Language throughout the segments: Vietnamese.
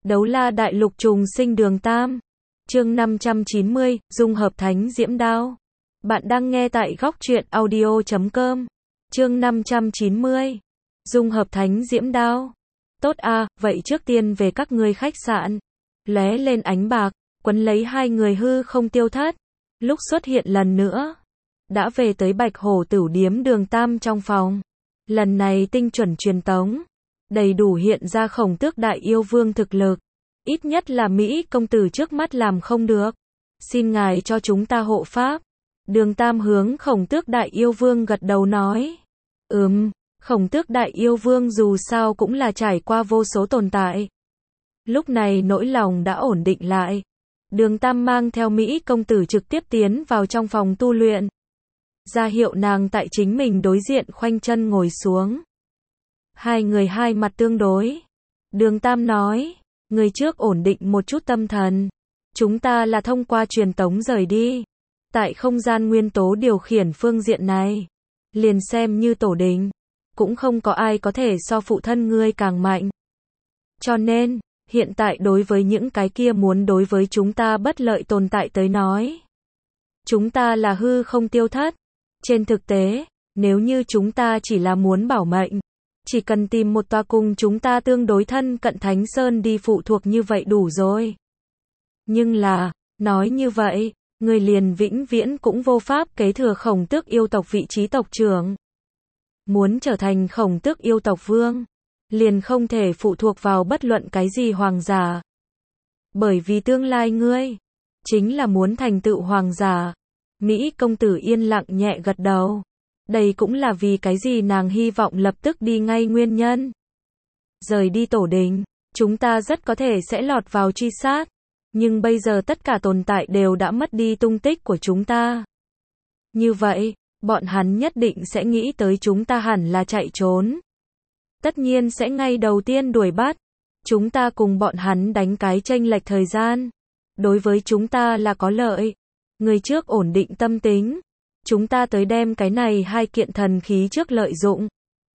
Đấu la đại lục trùng sinh đường Tam. Chương 590, dung hợp thánh diễm đao. Bạn đang nghe tại góc truyện audio.com. Chương 590. Dung hợp thánh diễm đao. Tốt à, vậy trước tiên về các ngươi khách sạn. Lóe lên ánh bạc, quấn lấy hai người hư không tiêu thất. Lúc xuất hiện lần nữa, đã về tới Bạch Hổ Tửu Điếm đường Tam trong phòng. Lần này tinh chuẩn truyền tống, đầy đủ hiện ra Khổng Tước Đại Yêu Vương thực lực. Ít nhất là Mỹ công tử trước mắt làm không được. Xin ngài cho chúng ta hộ pháp. Đường Tam hướng Khổng Tước Đại Yêu Vương gật đầu nói. Khổng Tước Đại Yêu Vương dù sao cũng là trải qua vô số tồn tại. Lúc này nỗi lòng đã ổn định lại. Đường Tam mang theo Mỹ công tử trực tiếp tiến vào trong phòng tu luyện. Ra hiệu nàng tại chính mình đối diện khoanh chân ngồi xuống. Hai người hai mặt tương đối. Đường Tam nói, người trước ổn định một chút tâm thần. Chúng ta là thông qua truyền tống rời đi. Tại không gian nguyên tố điều khiển phương diện này, liền xem như tổ đình, cũng không có ai có thể so phụ thân ngươi càng mạnh. Cho nên, hiện tại đối với những cái kia muốn đối với chúng ta bất lợi tồn tại tới nói, chúng ta là hư không tiêu thất. Trên thực tế, nếu như chúng ta chỉ là muốn bảo mệnh, chỉ cần tìm một tòa cùng chúng ta tương đối thân cận Thánh Sơn đi phụ thuộc như vậy đủ rồi. Nhưng là, nói như vậy, người liền vĩnh viễn cũng vô pháp kế thừa Khổng Tước yêu tộc vị trí tộc trưởng. Muốn trở thành Khổng Tước yêu tộc vương, liền không thể phụ thuộc vào bất luận cái gì hoàng giả. Bởi vì tương lai ngươi, chính là muốn thành tựu hoàng giả. Mỹ công tử yên lặng nhẹ gật đầu. Đây cũng là vì cái gì nàng hy vọng lập tức đi ngay nguyên nhân. Rời đi tổ đình, chúng ta rất có thể sẽ lọt vào truy sát. Nhưng bây giờ tất cả tồn tại đều đã mất đi tung tích của chúng ta. Như vậy, bọn hắn nhất định sẽ nghĩ tới chúng ta hẳn là chạy trốn. Tất nhiên sẽ ngay đầu tiên đuổi bắt. Chúng ta cùng bọn hắn đánh cái chênh lệch thời gian. Đối với chúng ta là có lợi. Người trước ổn định tâm tính. Chúng ta tới đem cái này hai kiện thần khí trước lợi dụng.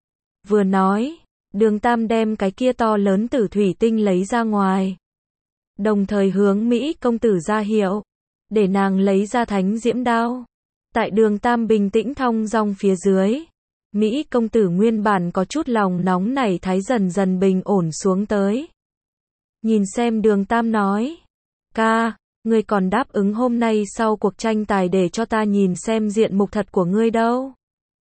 Vừa nói, Đường Tam đem cái kia to lớn tử thủy tinh lấy ra ngoài. Đồng thời hướng Mỹ công tử ra hiệu, để nàng lấy ra thánh diễm đao. Tại Đường Tam bình tĩnh thong dong phía dưới, Mỹ công tử nguyên bản có chút lòng nóng nảy thái dần dần bình ổn xuống tới. Nhìn xem Đường Tam nói, ca, ngươi còn đáp ứng hôm nay sau cuộc tranh tài để cho ta nhìn xem diện mục thật của ngươi đâu.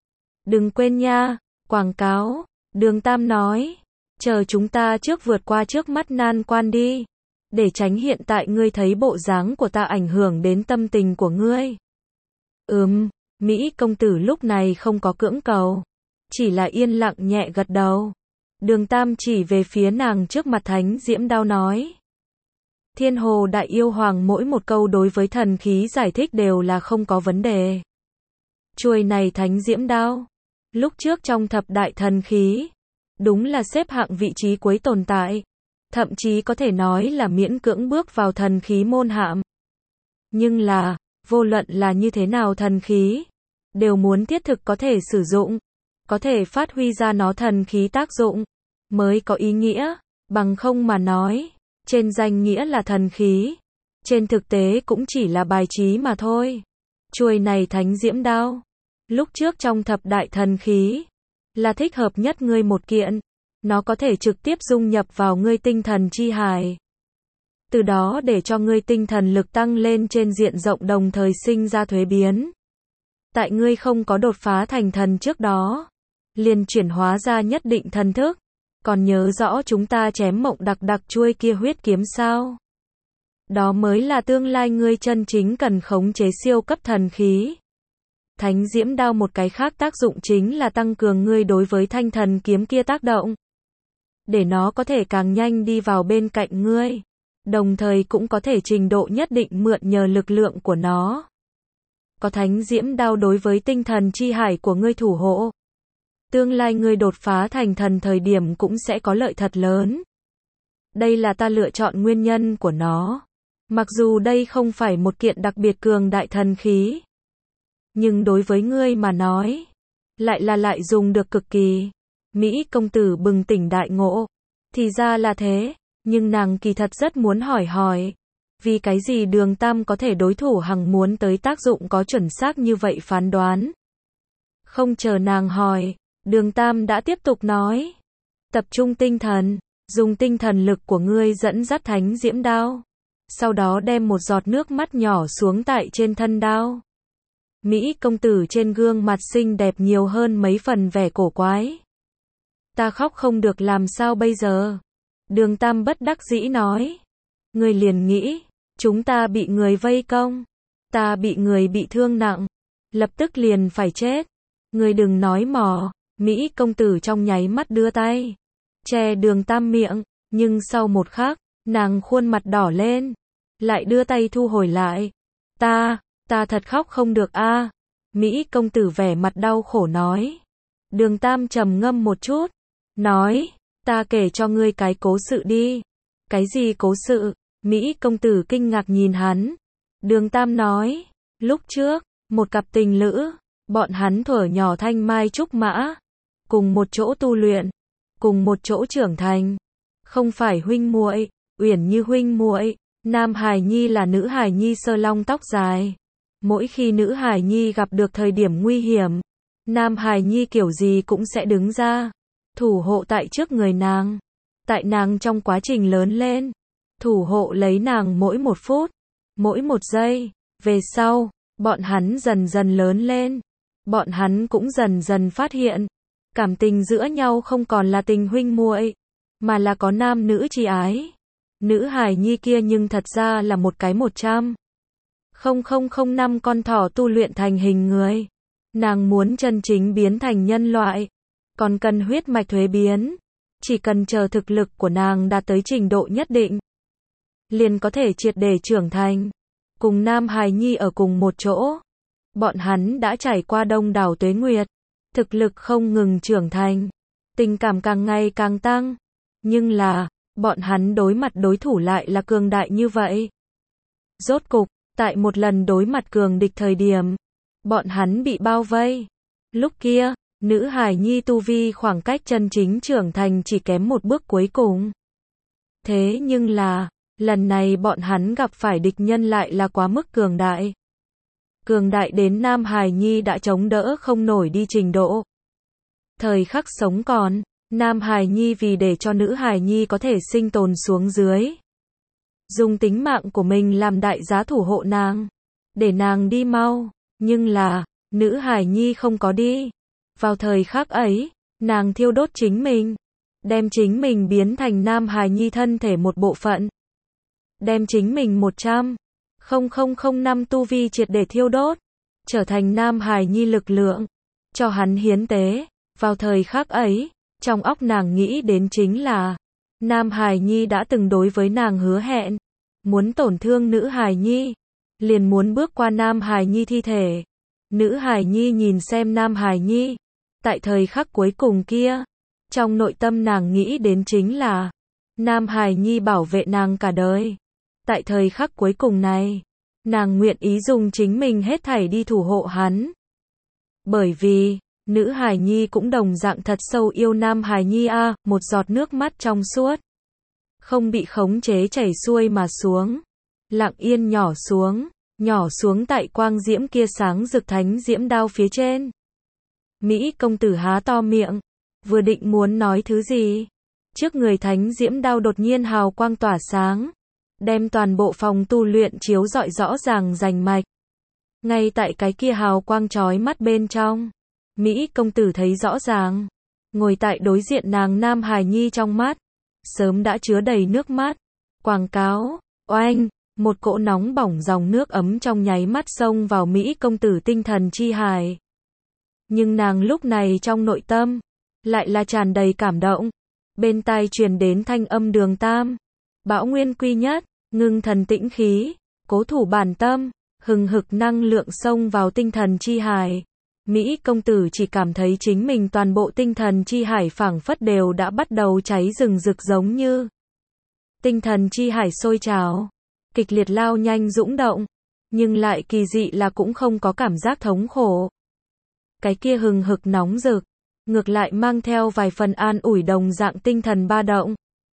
Đừng quên nha, quảng cáo. Đường Tam nói, chờ chúng ta trước vượt qua trước mắt nan quan đi. Để tránh hiện tại ngươi thấy bộ dáng của ta ảnh hưởng đến tâm tình của ngươi. Mỹ công tử lúc này không có cưỡng cầu. Chỉ là yên lặng nhẹ gật đầu. Đường Tam chỉ về phía nàng trước mặt thánh diễm đao nói. Thiên Hồ Đại Yêu Hoàng mỗi một câu đối với thần khí giải thích đều là không có vấn đề. Chuôi này thánh diễm đao, lúc trước trong thập đại thần khí, đúng là xếp hạng vị trí cuối tồn tại. Thậm chí có thể nói là miễn cưỡng bước vào thần khí môn hạm. Nhưng là, vô luận là như thế nào thần khí, đều muốn thiết thực có thể sử dụng, có thể phát huy ra nó thần khí tác dụng, mới có ý nghĩa, bằng không mà nói, trên danh nghĩa là thần khí, trên thực tế cũng chỉ là bài trí mà thôi. Chuôi này thánh diễm đao, lúc trước trong thập đại thần khí, là thích hợp nhất ngươi một kiện. Nó có thể trực tiếp dung nhập vào ngươi tinh thần chi hải. Từ đó để cho ngươi tinh thần lực tăng lên trên diện rộng đồng thời sinh ra thuế biến. Tại ngươi không có đột phá thành thần trước đó, liền chuyển hóa ra nhất định thần thức. Còn nhớ rõ chúng ta chém mộng đặc đặc chuôi kia huyết kiếm sao? Đó mới là tương lai ngươi chân chính cần khống chế siêu cấp thần khí. Thánh diễm đao một cái khác tác dụng chính là tăng cường ngươi đối với thanh thần kiếm kia tác động. Để nó có thể càng nhanh đi vào bên cạnh ngươi. Đồng thời cũng có thể trình độ nhất định mượn nhờ lực lượng của nó. Có thánh diễm đao đối với tinh thần chi hải của ngươi thủ hộ. Tương lai ngươi đột phá thành thần thời điểm cũng sẽ có lợi thật lớn. Đây là ta lựa chọn nguyên nhân của nó. Mặc dù đây không phải một kiện đặc biệt cường đại thần khí. Nhưng đối với ngươi mà nói, lại dùng được cực kỳ. Mỹ công tử bừng tỉnh đại ngộ. Thì ra là thế, Nhưng nàng kỳ thật rất muốn hỏi, vì cái gì Đường Tam có thể đối thủ hằng muốn tới tác dụng có chuẩn xác như vậy phán đoán. Không chờ nàng hỏi, Đường Tam đã tiếp tục nói. Tập trung tinh thần, dùng tinh thần lực của ngươi dẫn dắt thánh diễm đao. Sau đó đem một giọt nước mắt nhỏ xuống tại trên thân đao. Mỹ công tử trên gương mặt xinh đẹp nhiều hơn mấy phần vẻ cổ quái. Ta khóc không được làm sao bây giờ? Đường Tam bất đắc dĩ nói. Ngươi liền nghĩ, chúng ta bị người vây công. Ta bị người bị thương nặng. Lập tức liền phải chết. Ngươi đừng nói mỏ. Mỹ công tử trong nháy mắt đưa tay. Che Đường Tam miệng. Nhưng sau một khắc, nàng khuôn mặt đỏ lên. Lại đưa tay thu hồi lại. Ta thật khóc không được a. Mỹ công tử vẻ mặt đau khổ nói. Đường Tam trầm ngâm một chút. Nói, ta kể cho ngươi cái cố sự đi. Cái gì cố sự? Mỹ công tử kinh ngạc nhìn hắn. Đường Tam nói, lúc trước, một cặp tình lữ, bọn hắn thuở nhỏ thanh mai trúc mã, cùng một chỗ tu luyện, cùng một chỗ trưởng thành. Không phải huynh muội, Uyển Như huynh muội, nam hài nhi là nữ hài nhi sơ long tóc dài. Mỗi khi nữ hài nhi gặp được thời điểm nguy hiểm, nam hài nhi kiểu gì cũng sẽ đứng ra, thủ hộ tại trước người nàng. Tại nàng trong quá trình lớn lên, thủ hộ lấy nàng mỗi một phút, mỗi một giây. Về sau, bọn hắn dần dần lớn lên. Bọn hắn cũng dần dần phát hiện, cảm tình giữa nhau không còn là tình huynh muội, mà là có nam nữ chi ái. Nữ hài nhi kia nhưng thật ra là một cái 100,005 con thỏ tu luyện thành hình người. Nàng muốn chân chính biến thành nhân loại, còn cần huyết mạch thuế biến. Chỉ cần chờ thực lực của nàng đạt tới trình độ nhất định, liền có thể triệt để trưởng thành. Cùng nam hài nhi ở cùng một chỗ. Bọn hắn đã trải qua đông đảo tuế nguyệt. Thực lực không ngừng trưởng thành. Tình cảm càng ngày càng tăng. Nhưng là, bọn hắn đối mặt đối thủ lại là cường đại như vậy. Rốt cục, tại một lần đối mặt cường địch thời điểm, bọn hắn bị bao vây. Lúc kia, nữ hài nhi tu vi khoảng cách chân chính trưởng thành chỉ kém một bước cuối cùng. Thế nhưng là, lần này bọn hắn gặp phải địch nhân lại là quá mức cường đại. Cường đại đến nam hài nhi đã chống đỡ không nổi đi trình độ. Thời khắc sống còn, nam hài nhi vì để cho nữ hài nhi có thể sinh tồn xuống dưới, dùng tính mạng của mình làm đại giá thủ hộ nàng, để nàng đi mau. Nhưng là, nữ hài nhi không có đi. Vào thời khắc ấy, nàng thiêu đốt chính mình, đem chính mình biến thành nam hài nhi thân thể một bộ phận. Đem chính mình 100,005 tu vi triệt để thiêu đốt, trở thành nam hài nhi lực lượng, cho hắn hiến tế. Vào thời khắc ấy, trong óc nàng nghĩ đến chính là, nam hài nhi đã từng đối với nàng hứa hẹn, muốn tổn thương nữ hài nhi, liền muốn bước qua nam hài nhi thi thể. Nữ hài nhi nhìn xem nam hài nhi, tại thời khắc cuối cùng kia, trong nội tâm nàng nghĩ đến chính là, nam hài nhi bảo vệ nàng cả đời. Tại thời khắc cuối cùng này, nàng nguyện ý dùng chính mình hết thảy đi thủ hộ hắn. Bởi vì, nữ hài nhi cũng đồng dạng thật sâu yêu nam hài nhi a. Một giọt nước mắt trong suốt, không bị khống chế chảy xuôi mà xuống, lặng yên nhỏ xuống tại quang diễm kia sáng rực thánh diễm đao phía trên. Mỹ công tử há to miệng, vừa định muốn nói thứ gì, trước người thánh diễm đao đột nhiên hào quang tỏa sáng, đem toàn bộ phòng tu luyện chiếu rọi rõ ràng rành mạch. Ngay tại cái kia hào quang chói mắt bên trong, Mỹ công tử thấy rõ ràng, ngồi tại đối diện nàng nam hài nhi trong mắt, sớm đã chứa đầy nước mắt. Quảng cáo, oanh, một cỗ nóng bỏng dòng nước ấm trong nháy mắt xông vào Mỹ công tử tinh thần chi hải. Nhưng nàng lúc này trong nội tâm, lại là tràn đầy cảm động. Bên tai truyền đến thanh âm Đường Tam. Bão nguyên quy nhất, ngưng thần tĩnh khí, cố thủ bản tâm, hừng hực năng lượng xông vào tinh thần chi hải. Mỹ công tử chỉ cảm thấy chính mình toàn bộ tinh thần chi hải phảng phất đều đã bắt đầu cháy rừng rực giống như. Tinh thần chi hải sôi trào, kịch liệt lao nhanh dũng động, nhưng lại kỳ dị là cũng không có cảm giác thống khổ. Cái kia hừng hực nóng rực, ngược lại mang theo vài phần an ủi đồng dạng tinh thần ba động.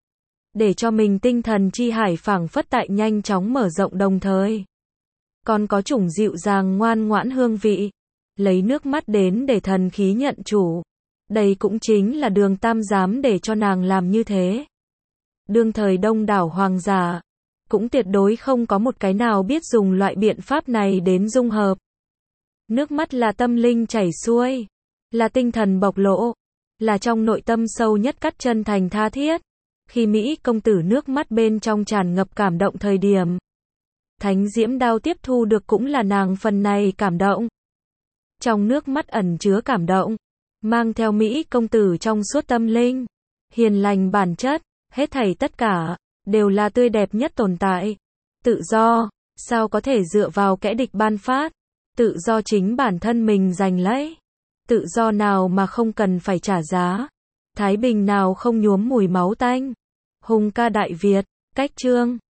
để cho mình tinh thần chi hải phảng phất tại nhanh chóng mở rộng đồng thời. Còn có chủng dịu dàng ngoan ngoãn hương vị. Lấy nước mắt đến để thần khí nhận chủ. Đây cũng chính là Đường Tam dám để cho nàng làm như thế. Đương thời đông đảo hoàng giả, cũng tuyệt đối không có một cái nào biết dùng loại biện pháp này đến dung hợp. Nước mắt là tâm linh chảy xuôi, là tinh thần bộc lộ, là trong nội tâm sâu nhất cắt chân thành tha thiết. Khi Mỹ công tử nước mắt bên trong tràn ngập cảm động thời điểm, Thánh Diễm Đao tiếp thu được cũng là nàng phần này cảm động. Trong nước mắt ẩn chứa cảm động, mang theo Mỹ công tử trong suốt tâm linh, hiền lành bản chất, hết thảy tất cả, đều là tươi đẹp nhất tồn tại. Tự do, sao có thể dựa vào kẻ địch ban phát, tự do chính bản thân mình giành lấy. Tự do nào mà không cần phải trả giá, thái bình nào không nhuốm mùi máu tanh. Hùng ca Đại Việt, cách chương